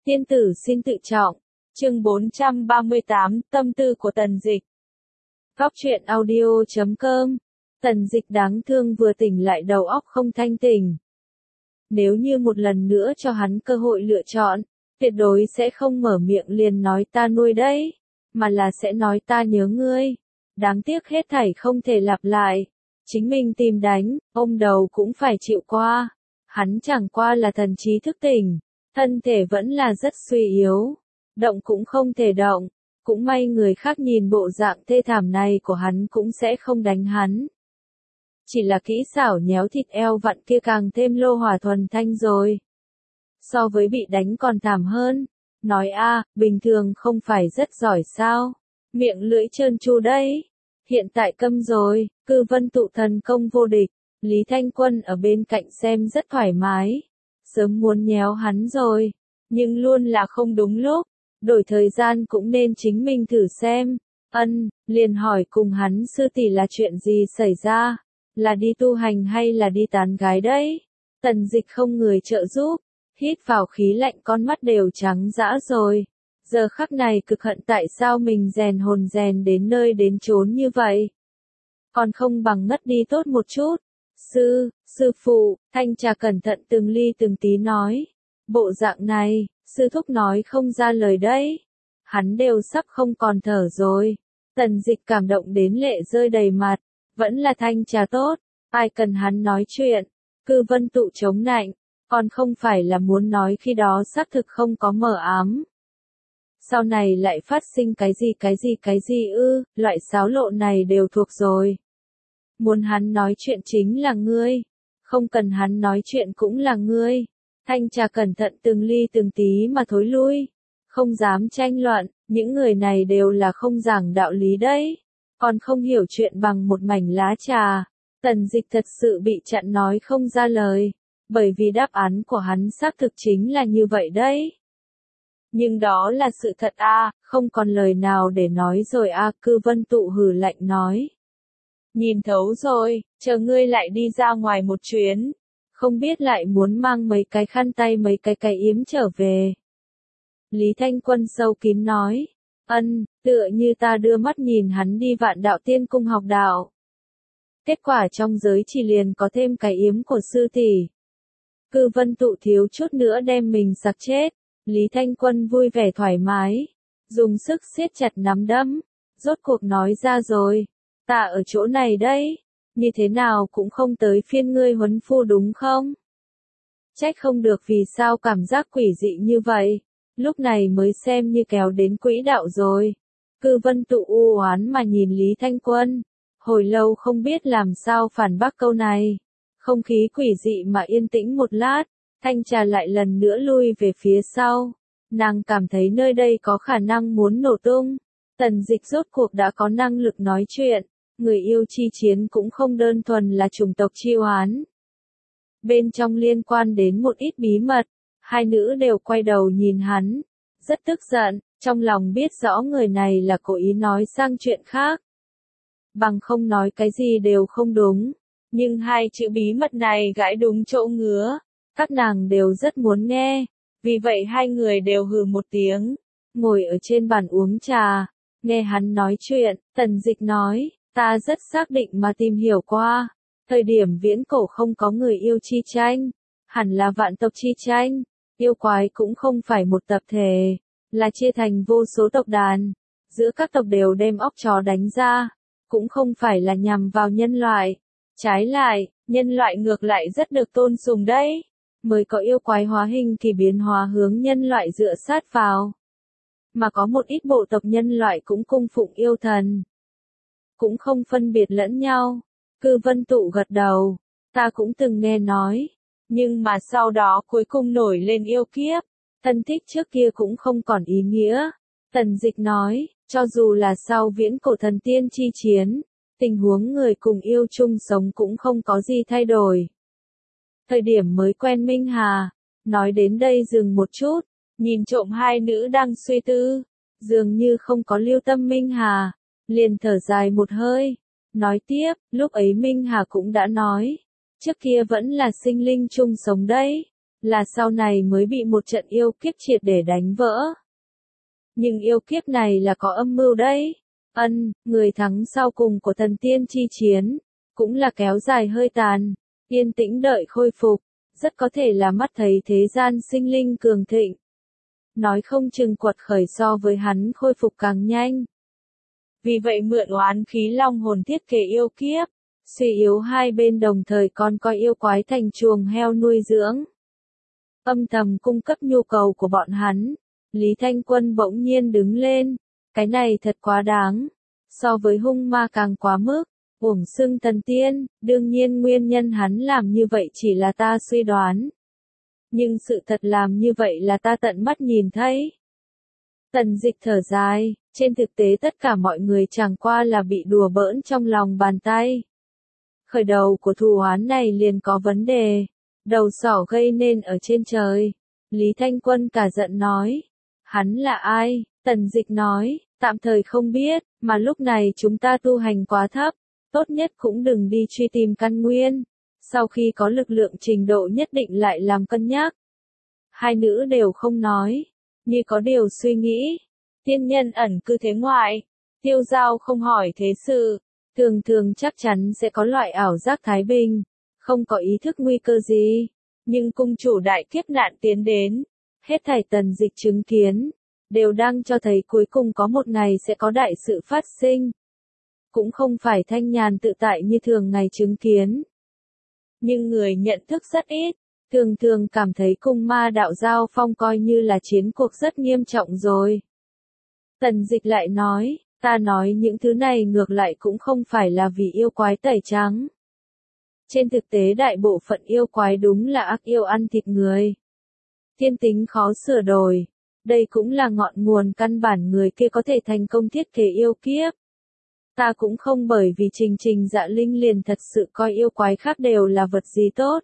Tiên tử xin tự trọng. Chương 438, tâm tư của Tần Dịch. Góc truyện audio.com. Tần Dịch đáng thương vừa tỉnh lại đầu óc không thanh tỉnh. Nếu như một lần nữa cho hắn cơ hội lựa chọn, tuyệt đối sẽ không mở miệng liền nói ta nuôi đấy, mà là sẽ nói ta nhớ ngươi. Đáng tiếc hết thảy không thể lặp lại. Chính mình tìm đánh, ôm đầu cũng phải chịu qua. Hắn chẳng qua là thần trí thức tỉnh, thân thể vẫn là rất suy yếu, động cũng không thể động. Cũng may người khác nhìn bộ dạng thê thảm này của hắn cũng sẽ không đánh hắn. Chỉ là kỹ xảo nhéo thịt eo vặn kia càng thêm lô hỏa thuần thanh rồi. So với bị đánh còn thảm hơn. Nói bình thường không phải rất giỏi sao? Miệng lưỡi trơn tru đấy. Hiện tại câm rồi, Cư Vân tụ thần công vô địch. Lý Thanh Quân ở bên cạnh xem rất thoải mái. Sớm muốn nhéo hắn rồi, nhưng luôn là không đúng lúc. Đổi thời gian cũng nên chính mình thử xem. Liền hỏi cùng hắn sư tỷ là chuyện gì xảy ra? Là đi tu hành hay là đi tán gái đấy? Tần Dịch không người trợ giúp, hít vào khí lạnh con mắt đều trắng dã rồi. Giờ khắc này cực hận tại sao mình rèn hồn rèn đến nơi đến chốn như vậy. Còn không bằng ngất đi tốt một chút. Sư phụ, Thanh Trà cẩn thận từng ly từng tí nói. Bộ dạng này, sư thúc nói không ra lời đấy. Hắn đều sắp không còn thở rồi. Tần Dịch cảm động đến lệ rơi đầy mặt. Vẫn là Thanh Trà tốt, ai cần hắn nói chuyện. Cư Vân tụ chống nạnh, còn không phải là muốn nói khi đó xác thực không có mờ ám. Sau này lại phát sinh cái gì loại xáo lộ này đều thuộc rồi. Muốn hắn nói chuyện chính là ngươi, không cần hắn nói chuyện cũng là ngươi. Thanh Trà cẩn thận từng ly từng tí mà thối lui, không dám tranh luận, những người này đều là không giảng đạo lý đấy, còn không hiểu chuyện bằng một mảnh lá trà. Tần Dịch thật sự bị chặn nói không ra lời, bởi vì đáp án của hắn xác thực chính là như vậy đấy. Nhưng đó là sự thật không còn lời nào để nói rồi Cư Vân tụ hừ lạnh nói. Nhìn thấu rồi, chờ ngươi lại đi ra ngoài một chuyến. Không biết lại muốn mang mấy cái khăn tay mấy cái yếm trở về. Lý Thanh Quân sâu kín nói. Tựa như ta đưa mắt nhìn hắn đi Vạn Đạo Tiên Cung học đạo. Kết quả trong giới chỉ liền có thêm cái yếm của sư tỷ. Cư Vân tụ thiếu chút nữa đem mình sặc chết. Lý Thanh Quân vui vẻ thoải mái, dùng sức siết chặt nắm đấm, rốt cuộc nói ra rồi. Ta ở chỗ này đấy, như thế nào cũng không tới phiên ngươi huấn phu đúng không? Trách không được vì sao cảm giác quỷ dị như vậy, lúc này mới xem như kéo đến quỹ đạo rồi. Cư Vân tụ u oán mà nhìn Lý Thanh Quân, hồi lâu không biết làm sao phản bác câu này. Không khí quỷ dị mà yên tĩnh một lát, Thanh Trà lại lần nữa lui về phía sau. Nàng cảm thấy nơi đây có khả năng muốn nổ tung. Tần Dịch rốt cuộc đã có năng lực nói chuyện. Người yêu chi chiến cũng không đơn thuần là chủng tộc chi oán. Bên trong liên quan đến một ít bí mật, hai nữ đều quay đầu nhìn hắn, rất tức giận, trong lòng biết rõ người này là cố ý nói sang chuyện khác. Bằng không nói cái gì đều không đúng, nhưng hai chữ bí mật này gãi đúng chỗ ngứa, các nàng đều rất muốn nghe, vì vậy hai người đều hừ một tiếng, ngồi ở trên bàn uống trà, nghe hắn nói chuyện. Tần Dịch nói. Ta rất xác định mà tìm hiểu qua, thời điểm viễn cổ không có người yêu chi tranh, hẳn là vạn tộc chi tranh, yêu quái cũng không phải một tập thể, là chia thành vô số tộc đàn, giữa các tộc đều đem óc chó đánh ra, cũng không phải là nhằm vào nhân loại, trái lại, nhân loại ngược lại rất được tôn sùng đấy, mới có yêu quái hóa hình kỳ biến hóa hướng nhân loại dựa sát vào. Mà có một ít bộ tộc nhân loại cũng cung phụng yêu thần. Cũng không phân biệt lẫn nhau. Cư Vân tụ gật đầu. Ta cũng từng nghe nói. Nhưng mà sau đó cuối cùng nổi lên yêu kiếp. Thân thích trước kia cũng không còn ý nghĩa. Tần Dịch nói, cho dù là sau viễn cổ thần tiên chi chiến, tình huống người cùng yêu chung sống cũng không có gì thay đổi. Thời điểm mới quen Minh Hà. Nói đến đây dừng một chút. Nhìn trộm hai nữ đang suy tư. Dường như không có lưu tâm Minh Hà. Liền thở dài một hơi, nói tiếp, lúc ấy Minh Hà cũng đã nói, trước kia vẫn là sinh linh chung sống đấy, là sau này mới bị một trận yêu kiếp triệt để đánh vỡ. Nhưng yêu kiếp này là có âm mưu đấy. Người thắng sau cùng của thần tiên chi chiến, cũng là kéo dài hơi tàn, yên tĩnh đợi khôi phục, rất có thể là mắt thấy thế gian sinh linh cường thịnh. Nói không chừng quật khởi so với hắn khôi phục càng nhanh. Vì vậy mượn oán khí long hồn thiết kế yêu kiếp, suy yếu hai bên đồng thời còn coi yêu quái thành chuồng heo nuôi dưỡng. Âm thầm cung cấp nhu cầu của bọn hắn, Lý Thanh Quân bỗng nhiên đứng lên, cái này thật quá đáng, so với hung ma càng quá mức, uổng xưng thần tiên, đương nhiên nguyên nhân hắn làm như vậy chỉ là ta suy đoán. Nhưng sự thật làm như vậy là ta tận mắt nhìn thấy. Tần Dịch thở dài, trên thực tế tất cả mọi người chẳng qua là bị đùa bỡn trong lòng bàn tay. Khởi đầu của thù oán này liền có vấn đề, đầu sỏ gây nên ở trên trời. Lý Thanh Quân cả giận nói, hắn là ai? Tần Dịch nói, tạm thời không biết, mà lúc này chúng ta tu hành quá thấp, tốt nhất cũng đừng đi truy tìm căn nguyên, sau khi có lực lượng trình độ nhất định lại làm cân nhắc. Hai nữ đều không nói, như có điều suy nghĩ. Tiên nhân ẩn cư thế ngoại, tiêu giao không hỏi thế sự, thường thường chắc chắn sẽ có loại ảo giác thái bình, không có ý thức nguy cơ gì. Nhưng cung chủ đại kiếp nạn tiến đến, hết thảy Tần Dịch chứng kiến, đều đang cho thấy cuối cùng có một ngày sẽ có đại sự phát sinh. Cũng không phải thanh nhàn tự tại như thường ngày chứng kiến. Nhưng người nhận thức rất ít, thường thường cảm thấy cung ma đạo giao phong coi như là chiến cuộc rất nghiêm trọng rồi. Tần Dịch lại nói, ta nói những thứ này ngược lại cũng không phải là vì yêu quái tẩy trắng. Trên thực tế đại bộ phận yêu quái đúng là ác yêu ăn thịt người. Thiên tính khó sửa đổi, đây cũng là ngọn nguồn căn bản người kia có thể thành công thiết kế yêu kiếp. Ta cũng không bởi vì Trình Dạ Linh liền thật sự coi yêu quái khác đều là vật gì tốt.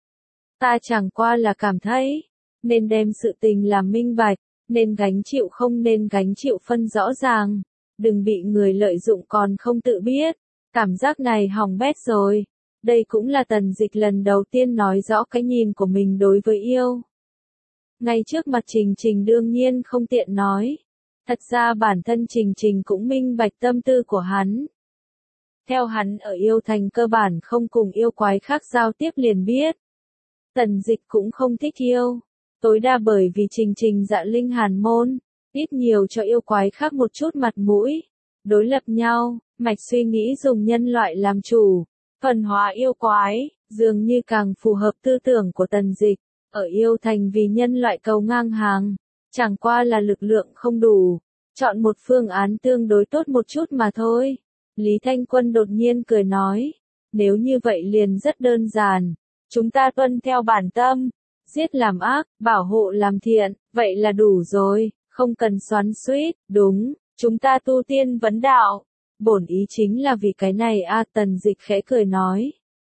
Ta chẳng qua là cảm thấy, nên đem sự tình làm minh bạch, nên gánh chịu không nên gánh chịu phân rõ ràng, đừng bị người lợi dụng còn không tự biết, cảm giác này hỏng bét rồi. Đây cũng là Tần Dịch lần đầu tiên nói rõ cái nhìn của mình đối với yêu. Ngay trước mặt Trình đương nhiên không tiện nói. Thật ra bản thân Trình cũng minh bạch tâm tư của hắn. Theo hắn ở yêu thành cơ bản không cùng yêu quái khác giao tiếp liền biết. Tần Dịch cũng không thích yêu. Tối đa bởi vì Trình Dạ Linh hàn môn, ít nhiều cho yêu quái khác một chút mặt mũi. Đối lập nhau, mạch suy nghĩ dùng nhân loại làm chủ. Phần hóa yêu quái, dường như càng phù hợp tư tưởng của Tần Dịch. Ở yêu thành vì nhân loại cầu ngang hàng, chẳng qua là lực lượng không đủ. Chọn một phương án tương đối tốt một chút mà thôi. Lý Thanh Quân đột nhiên cười nói, nếu như vậy liền rất đơn giản. Chúng ta tuân theo bản tâm, giết làm ác, bảo hộ làm thiện, vậy là đủ rồi, không cần xoắn xuýt. Đúng, chúng ta tu tiên vấn đạo. Bổn ý chính là vì cái này a. Tần Dịch khẽ cười nói.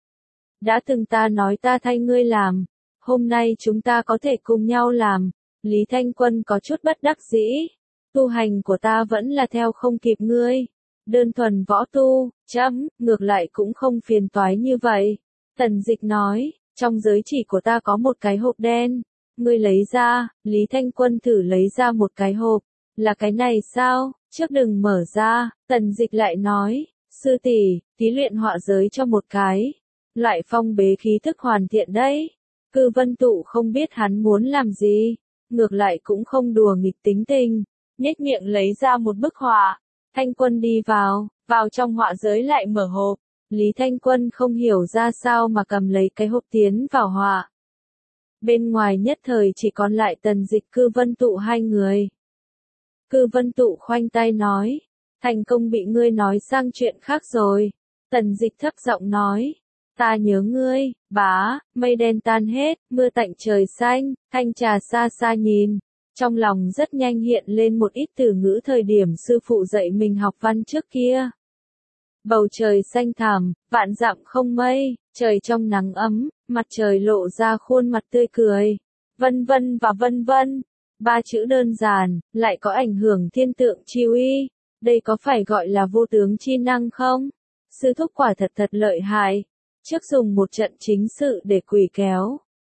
Đã từng ta nói ta thay ngươi làm, hôm nay chúng ta có thể cùng nhau làm. Lý Thanh Quân có chút bất đắc dĩ. Tu hành của ta vẫn là theo không kịp ngươi. Đơn thuần võ tu, ngược lại cũng không phiền toái như vậy. Tần Dịch nói, trong giới chỉ của ta có một cái hộp đen. Ngươi lấy ra, Lý Thanh Quân thử lấy ra một cái hộp. Là cái này sao? Trước đừng mở ra, Tần Dịch lại nói, sư tỷ, tí luyện họa giới cho một cái. Loại phong bế khí thức hoàn thiện đấy. Cư Vân Tụ không biết hắn muốn làm gì, ngược lại cũng không đùa nghịch tính tình, nhếch miệng lấy ra một bức họa. Thanh Quân đi vào trong họa giới lại mở hộp. Lý Thanh Quân không hiểu ra sao mà cầm lấy cái hộp tiến vào họa. Bên ngoài nhất thời chỉ còn lại Tần Dịch Cư Vân Tụ hai người. Cư Vân Tụ khoanh tay nói, thành công bị ngươi nói sang chuyện khác rồi. Tần Dịch thấp giọng nói, ta nhớ ngươi, bá, mây đen tan hết, mưa tạnh trời xanh, thanh trà xa xa nhìn. Trong lòng rất nhanh hiện lên một ít từ ngữ thời điểm sư phụ dạy mình học văn trước kia. Bầu trời xanh thẳm, vạn dặm không mây, trời trong nắng ấm, mặt trời lộ ra khuôn mặt tươi cười. Vân vân và vân vân. Ba chữ đơn giản, lại có ảnh hưởng thiên tượng chi uy. Đây có phải gọi là vô tướng chi năng không? Sư thúc quả thật lợi hại. Trước dùng một trận chính sự để quỷ kéo.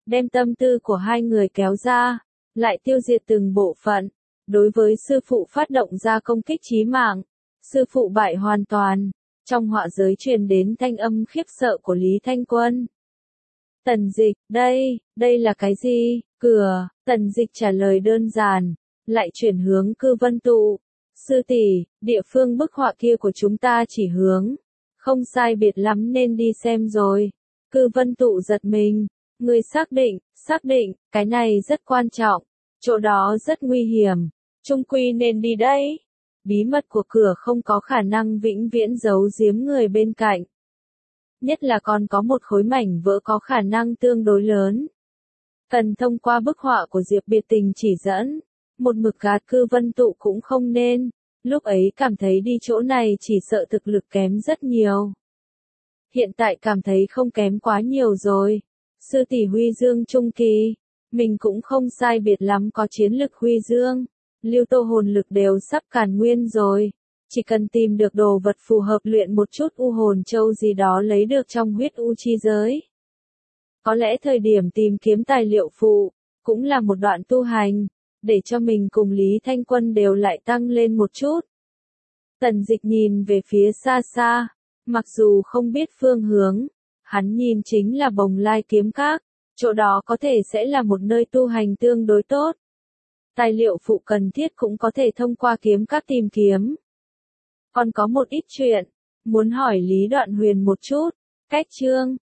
đem tâm tư của hai người kéo ra, lại tiêu diệt từng bộ phận. Đối với sư phụ phát động ra công kích chí mạng, sư phụ bại hoàn toàn. Trong họa giới truyền đến thanh âm khiếp sợ của Lý Thanh Quân. Tần Dịch, đây là cái gì? Cửa, Tần Dịch trả lời đơn giản, lại chuyển hướng Cư Vân Tụ. Sư tỷ, địa phương bức họa kia của chúng ta chỉ hướng, không sai biệt lắm nên đi xem rồi. Cư Vân Tụ giật mình, người xác định, cái này rất quan trọng, chỗ đó rất nguy hiểm, chung quy nên đi đấy. Bí mật của cửa không có khả năng vĩnh viễn giấu giếm người bên cạnh. Nhất là còn có một khối mảnh vỡ có khả năng tương đối lớn. Cần thông qua bức họa của Diệp Biệt Tình chỉ dẫn, một mực gạt Cư Vân Tụ cũng không nên, lúc ấy cảm thấy đi chỗ này chỉ sợ thực lực kém rất nhiều. Hiện tại cảm thấy không kém quá nhiều rồi. Sư tỷ Huy Dương trung kỳ, mình cũng không sai biệt lắm có chiến lực Huy Dương, Lưu Tô hồn lực đều sắp càn nguyên rồi. Chỉ cần tìm được đồ vật phù hợp luyện một chút u hồn châu gì đó lấy được trong huyết u chi giới. Có lẽ thời điểm tìm kiếm tài liệu phụ, cũng là một đoạn tu hành, để cho mình cùng Lý Thanh Quân đều lại tăng lên một chút. Tần Dịch nhìn về phía xa xa, mặc dù không biết phương hướng, hắn nhìn chính là Bồng Lai kiếm các, chỗ đó có thể sẽ là một nơi tu hành tương đối tốt. Tài liệu phụ cần thiết cũng có thể thông qua kiếm các tìm kiếm. Còn có một ít chuyện, muốn hỏi Lý Đoạn Huyền một chút, cách chương